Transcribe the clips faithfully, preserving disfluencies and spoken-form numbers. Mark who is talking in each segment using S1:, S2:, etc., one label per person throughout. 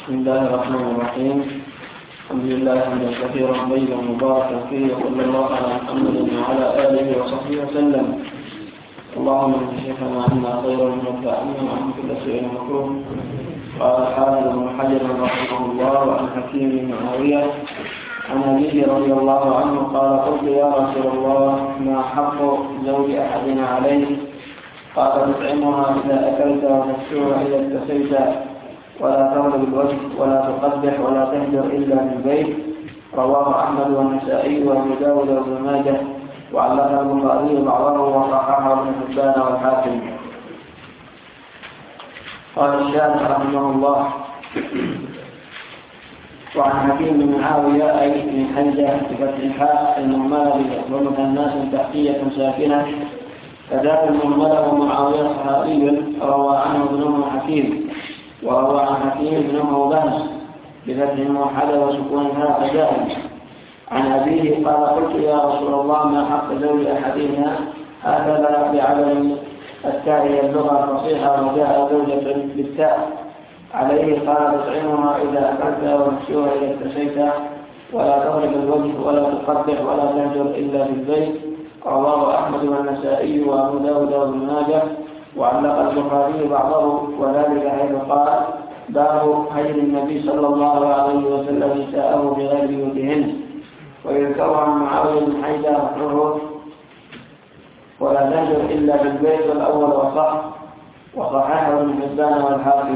S1: بسم الله الرحمن الرحيم. الحمد لله حمدا كثيرا طيبا مباركا فيه، وصلى الله على محمد وعلى اله وصحبه وسلم. اللهم انشفنا عنا خيرا من عنا وعن كل شيء مكروه. قال الحافظ ابن حجر رحمه الله عن حكيم بن معاويه عن أبيه رضي الله عنه قال: قلت يا رسول الله ما حق زوج احدنا عليه؟ قال: تطعمها اذا اكلت وتكسوها اذا اكتسيت، ولا تغلب الوجه ولا تقبح ولا تهجر الا في البيت. رواه احمد والنسائي وابو داود وابن ماجه، وعلق البخاري بعضه وصححه ابن حبان والحاكم. قال الشافعي رحمه الله: وعن حكيم بن معاويه اي من حمزه بفتح الحاء المهمله ومثنات تحتيه ساكنه، كذلك المهمله ومعاويه صحابي روى عنه ابن حكيم، وروى عن حكيم بن مولانا بفتح موحده وسكونها فجاء. عن أبيه قال: قلت يا رسول الله ما حق زوج أحدنا؟ هكذا بعدم التاء هي اللغة الفصيحة، وجاء زوجة بالتاء عليه. قال: تطعمها إذا أكلت وتكسوها إذا اكتسيت، ولا تضرب الوجه ولا تقبح ولا تهجر إلا في البيت. رواه أحمد والنسائي وأبو داود وابن ماجه، وعلق البخاري بعضه، وذلك حيث قال: باب هجر النبي صلى الله عليه وسلم نساءه بغير بيوتهن. ويذكر عن معاوية بن حيدة رفعه: ولا تهجر إلا بالبيت، والأول وصح، وصححه ابن حبان والحاكم.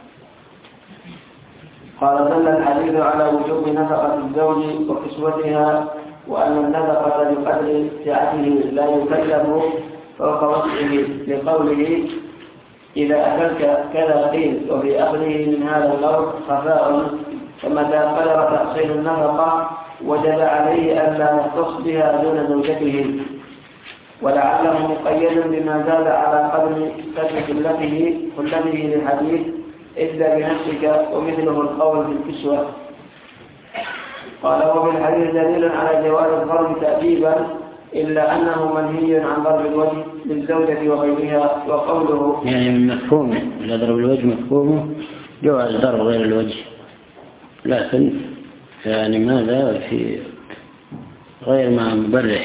S1: قال: دل الحديث على وجوب نفقة الزوج وكسوتها، وأن النفقة بقدر سعته لا يكلف فوق وسعه، لقوله: إذا أكلت كذا قيل، وفي أخذه من هذا اللفظ خفاء، فمتى قدر تحصيل النفقة وجب عليه ألا يختص بها دون زوجته، ولعله مقيد بما زاد على قدر قدر خلته خلته للحديث: ابدأ بنفسك، ومثله القول في الكسوة. قال: وفي الحديث دليل على جواز الضرب تأديبا، إلا أنه منهي عن ضرب الوجه للزوجة وغيرها. وقوله
S2: يعني من مفهومه لا ضرب الوجه مفهومه جواز ضرب غير الوجه، لكن يعني ماذا في غير ما مبرح.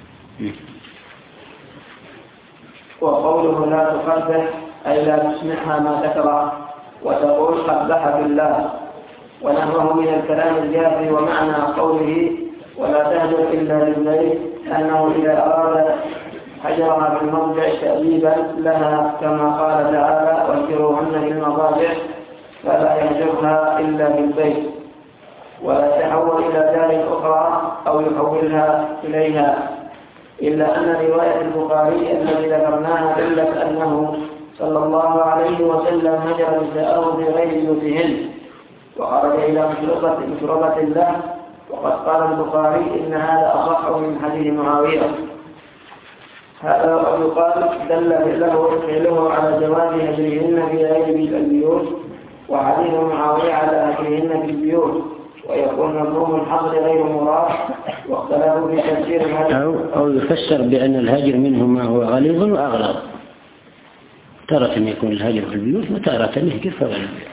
S1: وقوله لا تقبح أي لا تسمعها ما تكره وتقول قبح بالله، ونحوه من الكلام الجافي. ومعنى قوله ولا تهجر إلا للبيت أنه إذا أراد هجرها في المضجع تأديبا لها، كما قال تعالى: واهجروهن في المضاجع، فلا يهجرها إلا في البيت، ولا يتحول إلى دار أخرى أو يحولها إليها. إلا أن رواية البخاري التي ذكرناها دلت أنه صلى الله عليه وسلم هجر نساءه في غير بيوتهن، وخرج إلى مشربة له. وقد قال البخاري إن هذا أصح من حديث معاوية. هذا وقد يقال دل له فعله على جواز هجرهن في غير البيوت، وحديث معاوية على هجرهن في البيوت، ويكون مفهوم الحظر غير مراد، واختلفوا في تفسير هذا.
S2: أو, أو يفسر بأن الهجر منه ما هو غليظ وأغلظ، تارة يكون الهجر في البيوت وتارة الهجر في غير البيوت.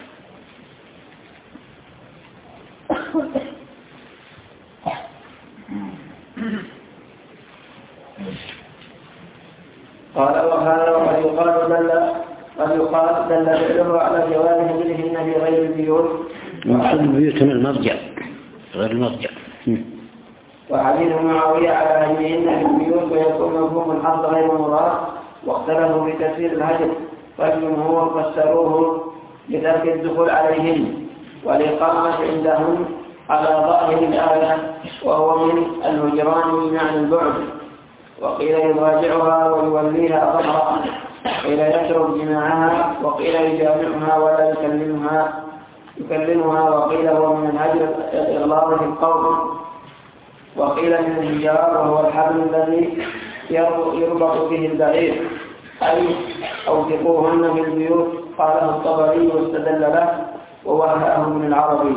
S1: قال: وهذا وقد يقال دل قد يقال دل فعله على جواز هجرهن في غير البيوت.
S2: المقصود البيوت من المضجع غير المضجع.
S1: وحديث معاوية على هجرهن في البيوت، ويكون مفهوم الحظ غير مراد، واختلفوا في تفسير الهجر، فالجمهور فسروه بترك الدخول عليهن والإقامة عندهم على ظاهر الآية، وهو من الهجران بمعنى البعد. وقيل يراجعها ويوليها ظهرا، وقيل يترك جماعها، وقيل يجامعها ولا يكلمها يكلمها وقيل هو من الهجر الإغلاظ في القول، وقيل من الهجار وهو الحبل الذي يربط به البعير، أي أوثقوهن في البيوت. قاله الطبري واستدل له، ووهاه من العربي.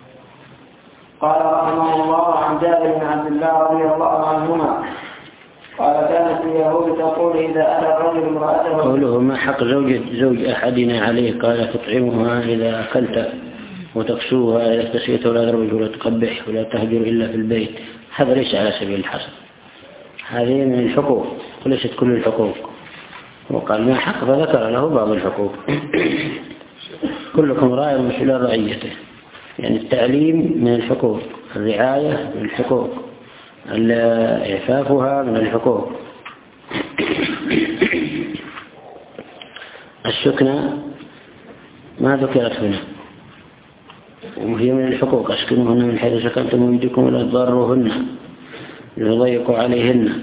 S1: قال رحمه الله: عن جابر بن عبد الله رضي الله عنهما قال كانت اليهود تقول إذا أتى الرجل امرأته.
S2: قوله ما حق زوج زوج أحدنا عليه قال تطعمها إذا أكلت وتكسوها إذا استسقيت ولا تضرب ولا تقبح ولا تهجر إلا في البيت. هذا ليس على سبيل الحصر، هذه من الحقوق وليست كل الحقوق. وقال ما حق فذكر له بعض الحقوق. كلكم راع ومسؤول رعيته، يعني التعليم من الحقوق، الرعاية من الحقوق، إعفافها من الحقوق، السكنة ما ذكرت هنا وهي من الحقوق. أسكنوهن من حيث سكنتم من وجدكم ولا تضروهن يضيقوا عليهن.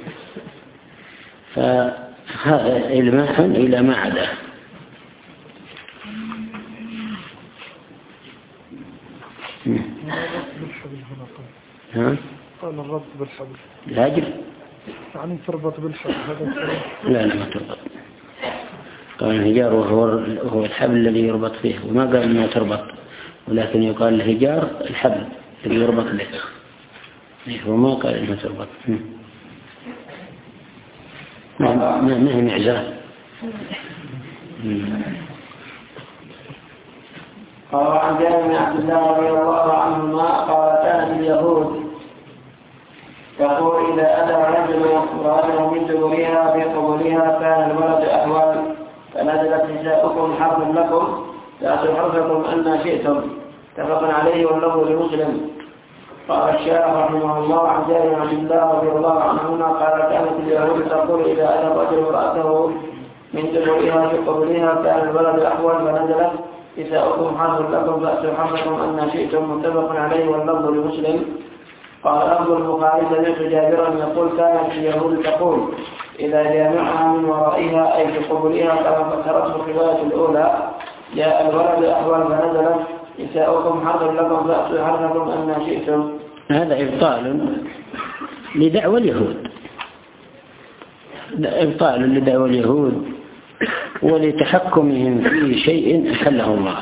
S2: فهذا إلماح إلى ما عداه. ها؟
S3: قال الربط بالحبل
S2: الهجر
S3: يعني تربط بالحبل هذا
S2: لا لا ما تربط. قال الهجار وهو هو الحبل الذي يربط فيه، وما قال انها تربط، ولكن يقال الهجار الحبل الذي يربط به، وما قال انها تربط. ما ما هي معزة.
S1: قال عن جابر بن عبد الله رضي الله عنهما قال كانت اليهود تقول إذا أتى الرجل امرأته من دبرها في قبولها كان الولد أحوال فنزلت نساؤكم حرث لكم فأتوا حرثكم أن شئتم. اتفق عليه واللفظ لمسلم. قال الشيخ رحمه الله عن جابر بن عبد الله رضي الله عنهما قال كانت اليهود تقول إذا أتى الرجل امرأته من دبرها في قبولها كان الولد أحوال فنزلت نساؤكم حرث لكم فأتوا حرثكم أن شئتم. متفق عليه واللفظ لمسلم. قال أبو البخاري سمعت جابرا يقول كانت اليهود تقول إذا جامعها من ورائها أي في قبولها كما فسرته الرواية الأولى جاء الولد أحوال فنزلت نساؤكم حرث لكم فأتوا حرثكم أن شئتم.
S2: هذا إبطال لدعوى اليهود، إبطال لدعوى اليهود ولتحكمهم في شيء أحله الله،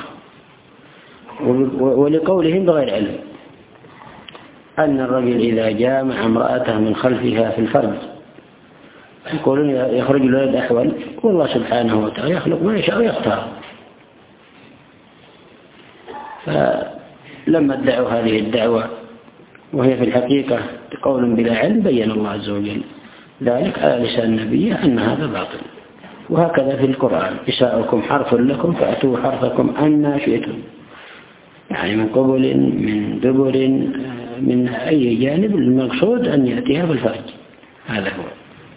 S2: ولقولهم بغير علم أن الرجل إذا جامع امرأته من خلفها في الفرج يقولون يخرج الولد أحول، والله سبحانه وتعالى يخلق ما يشاء ويختار. فلما ادعوا هذه الدعوة وهي في الحقيقة قول بلا علم بين الله عز وجل ذلك على لسان نبيه أن هذا باطل. وهكذا في القرآن نساؤكم حرث لكم فأتوا حرثكم أن شئتم، يعني من قبل من دبر من أي جانب، المقصود أن يأتيها بالفرج. هذا هو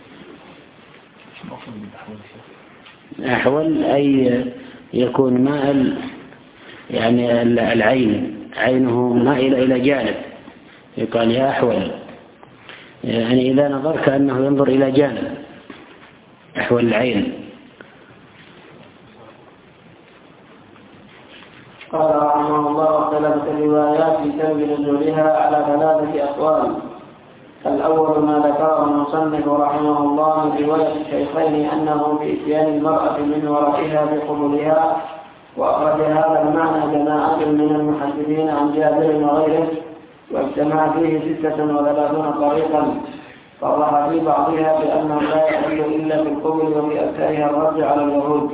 S2: أحول، أي يكون ماء يعني العين عينه مائل إلى جانب يقال يا أحول، يعني إذا نظر كأنه ينظر إلى جانب أحول العين.
S1: قال رحمه الله اختلفت الروايات في سبب نزولها على ثلاثة أقوال. الأول ما ذكره المصنف رحمه الله من رواية الشيخين أنه في إتيان المرأة من ورائها بقبولها، وأخرج هذا المعنى جماعة من المحدثين عن جابر وغيره، واجتمع فيه ستة وثلاثون طريقا صرح في بعضها بأنه لا يحل إلا في القبل وفي أكثرها الرد على اليهود.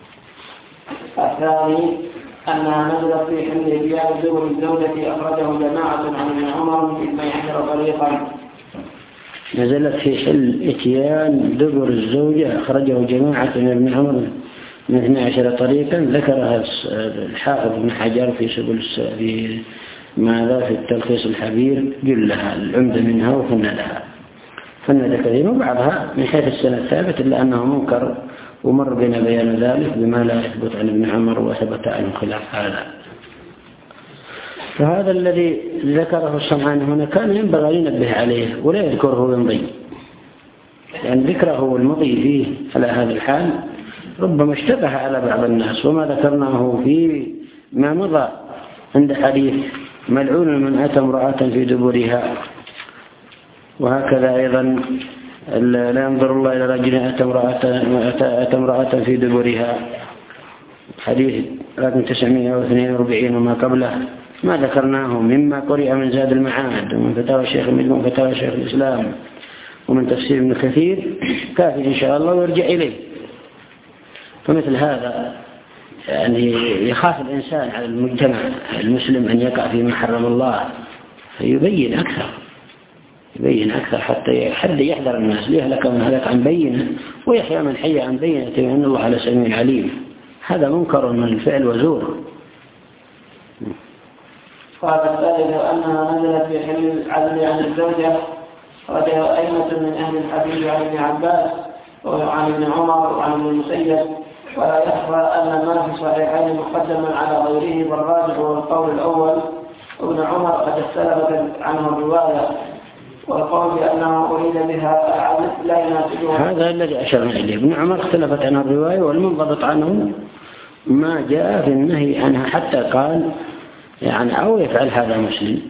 S1: الثاني أنها نزلت في حل إتيان دبر الزوجة، أخرجه جماعة عن ابن عمر من اثني عشر طريقا.
S2: نزلت في حل إتيان دبر الزوجة، أخرجه جماعة من ابن عمر من اثني عشر طريقا. ذكرها الحافظ ابن حجر في سبل في ماذا في التلخيص الحبير جلها العمدة منها وفندها فند كثير، وبعضها من حيث السنة الثابت إلا أنه منكر، ومر بنا بيان ذلك بما لا يثبت عن ابن عمر وثبت عنه خلاف هذا. فهذا الذي ذكره الصنعاني هنا كان ينبغي أن ينبه عليه ولا يذكره ويمضي، لأن ذكره والمضي فيه على هذا الحال ربما اشتبه على بعض الناس. وما ذكرناه في ما مضى عند حديث ملعون من أتى امرأة في دبرها، وهكذا أيضا لا ينظر الله إلى رجل أتى امرأة في دبرها، حديث رقم تسعمائة واثنين وأربعين وما قبله. ما ذكرناه مما قرئ من زاد المعاد ومن فتاوى الشيخ من فتاوى شيخ الإسلام ومن تفسير ابن كثير كافي إن شاء الله ويرجع إليه. فمثل هذا يعني يخاف الإنسان على المجتمع المسلم أن يقع فيما حرم الله، فيبين أكثر يبين أكثر حتى حد يحذر الناس، ليهلك من هلك عن بينه ويحيى من حي عن بينه، وأن الله على سميع عليم. هذا منكر من الفعل وزور.
S1: قال الثالث أنها نزلت في حل العدل عن الزوجة، رجع أئمة من أهل الحديث عن ابن عباس وعن ابن عمر وعن ابن المسيب، ولا يخفى أن ما في الصحيحين مقدما على غيره، والراجح هو القول الأول. ابن عمر قد اختلفت عنه الرواية، والقول بأنه أريد بها العدل لا يناسبه.
S2: هذا الذي أشرنا إليه. ابن عمر اختلفت عنه الرواية، والمنضبط عنه ما جاء في النهي عنها حتى قال يعني أو يفعل هذا مسلم.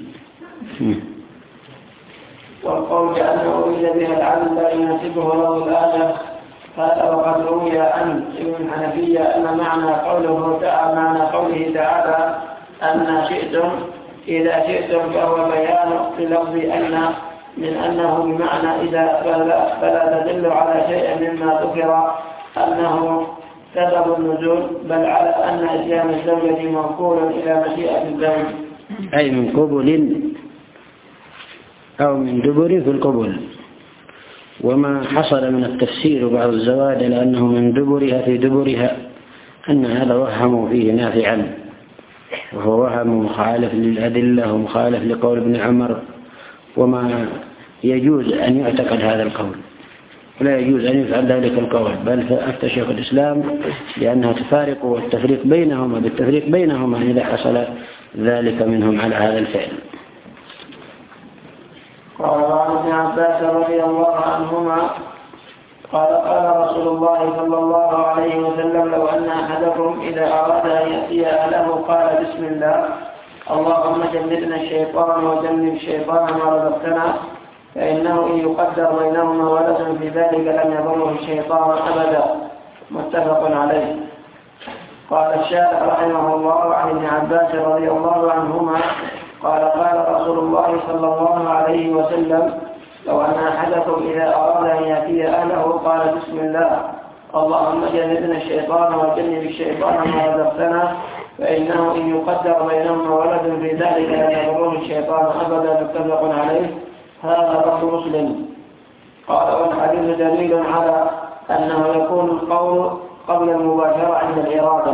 S1: والقول بأنه أريد بها العدل لا يناسبه له الآية. هذا وقد روي عن ابن الحنفية أن معنى قوله تعالى معنى قوله تعالى أن شئتم إذا شئتم فهو بيان للفظ أن من أنه بمعنى إذا فلا, فلا تدل على شيء مما ذكر أنه سبب النزول، بل على أن إتيان الزوجة موكول إلى مشيئة الزوج،
S2: أي من قبل أو من دبر في القبل. وما حصل من التفسير بعض الزواج لأنه من دبرها في دبرها أن هذا وهموا فيه نافعا، وهو وهم مخالف للأدلة ومخالف لقول ابن عمر، وما يجوز أن يعتقد هذا القول ولا يجوز أن يفعل ذلك القول، بل فأفتى شيخ الإسلام لأنها تفارق والتفريق بينهما بالتفريق بينهما إذا حصل ذلك منهم على هذا الفعل.
S1: قال عن ابن عباس رضي الله عنهما قال قال رسول الله صلى الله عليه وسلم لو أن أحدكم إذا أراد أن يأتي أهله قال بسم الله اللهم جنبنا الشيطان وجنب الشيطان ما رزقتنا، فإنه إن يقدر بينهما ولد في ذلك لم يضره الشيطان أبدا. متفق عليه. قال الشارح رحمه الله عن ابن عباس رضي الله عنهما قال قال رسول الله صلى الله عليه وسلم لو أن أحدكم إذا أراد أن يأتي أهله قال بسم الله اللهم جنبنا الشيطان وجنب الشيطان ما رزقتنا، فإنه إن يقدر بينهما ولد في ذلك لم يضره الشيطان أبدا. متفق عليه. هذا لفظ مسلم. قال والحديث دليل على أنه يكون القول قبل المباشرة عند الإرادة،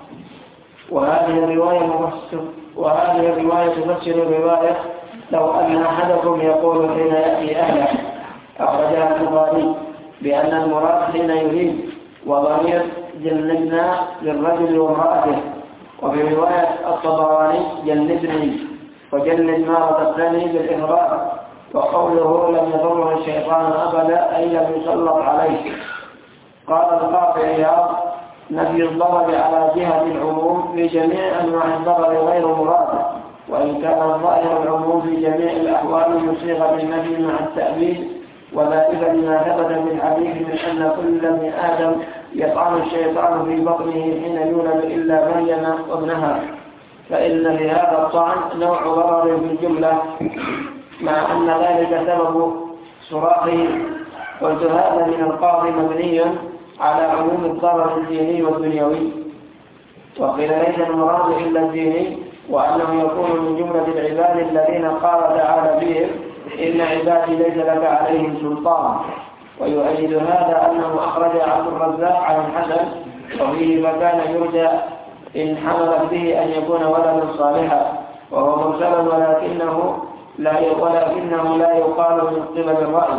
S1: وهذه الرواية وهذه الرواية تفسر الرواية لو أن أحدكم يقول حين يأتي أهله، أخرجها البخاري بأن المراد حين يريد، وضمير جنبنا للرجل وامرأته. وفي رواية الطبراني جنبني وجنب ما رزقتني بالإفراد، وقوله لم يضره الشيطان أبدا أي لم يسلط عليه. قال القاضي عياض نفي الضرر على جهة العموم في جميع أنواع الضرر غير مراد، وإن كان الظاهر العموم في جميع الأحوال يصيغ بالنفي مع التأبيد، وذلك لما ثبت في الحديث من أن كل ابن آدم يطعن الشيطان في بطنه حين يولد إلا مريم وابنها، فإن لهذا الطعن نوع ضرر في الجملة مع أن ذلك سبب صراخه. قلت هذا من القاضي مبني على عموم الضرر الديني والدنيوي، وقيل ليس المراد إلا الديني، وأنه يكون من جملة العباد الذين قال تعالى فيهم إن عبادي ليس لك عليهم سلطان. ويؤيد هذا أنه أخرج عبد الرزاق عن الحسن وفيه فكان يرجى إن حملت به أن يكون ولدا صالحا، وهو مرسل ولكنه لا ولكنه لا يقال من قبل الرأي.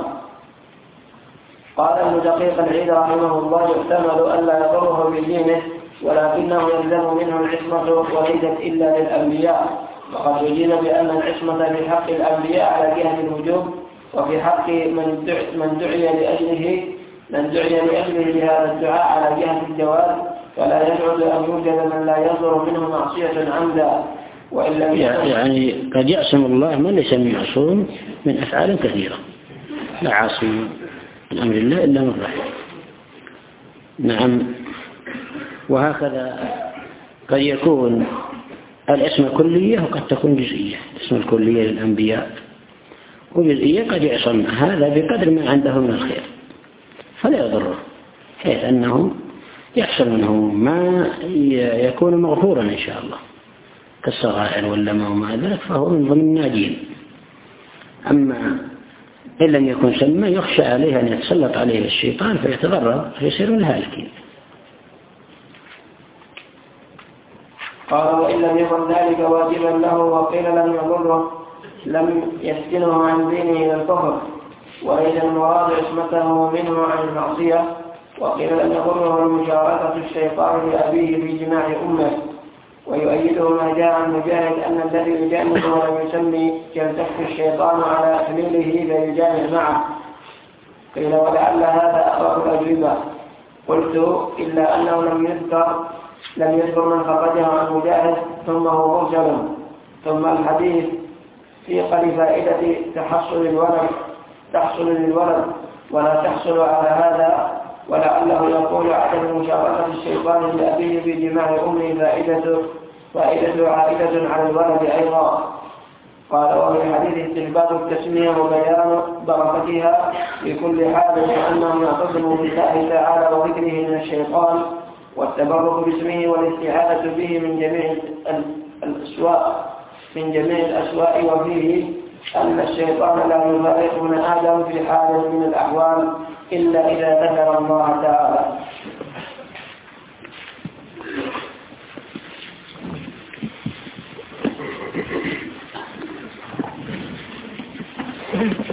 S1: قال ابن دقيق العيد رحمه الله يحتمل ألا يضره بدينه، ولكنه يلزم منه العصمة وليست إلا للأنبياء، وقد يجيز بأن العصمة في حق الأنبياء على جهة الوجوب، وفي حق من دعي, من دعي لأجله من دعي لأجله بهذا الدعاء على جهة الجواز، فلا يجوز أن يوجد من لا يصدر منه معصية عمدا. وإن لم
S2: يعني قد يعصم الله من ليس معصوم من أفعال كثيرة، لا عاصم من أمر الله إلا من رحمه. نعم. وهكذا قد يكون الاسم كلية وقد تكون جزئية. اسم الكلية للأنبياء وجزئية قد يعصم هذا بقدر ما عنده من الخير فلا يضره، حيث أنه يحصل منه ما يكون مغفورا إن شاء الله كالصغائر واللمى وما ذلك، فهو من ضمن الناجين. أما إن لم يكن سمى يخشى عليه أن يتسلط عليه الشيطان فيتضرر فيصير من الهالكين.
S1: قال وإن لم يكن ذلك واجبا له وقيل لم يضره لم يفتنه عن دينه إلى الكفر، وليس المراد عصمته منه عن المعصية، وقيل لم يضره المشاركة الشيطان لأبيه في جماع أمه. ويؤيده ما جاء عن مجاهد أن الذي يجانب ولم يسمي يلتف الشيطان على حميله فيجامع معه. قيل ولعل هذا أقرب الأجوبة. قلت إلا أنه لم يذكر لم يذكر من خرجه عن مجاهد ثم هو مرسل. ثم الحديث في قل فائدة تحصل الولد تحصل للولد ولا تحصل على هذا، ولعله يقول عدم مشاركة الشيطان لأبيه في جماع أمه فائدة فائدة عائدة على الولد أيضا. قال وفي حديث استحباب التسمية وبيان بركتها في كل حال، وأنه يعتصم بالله تعالى وذكره من الشيطان، والتبرك باسمه والاستعاذة به من جميع الأسواء من جميع الأسواء وفيه أن الشيطان لا يفارق من آدم في حال من الأحوال إلا إذا ذكر الله تعالى.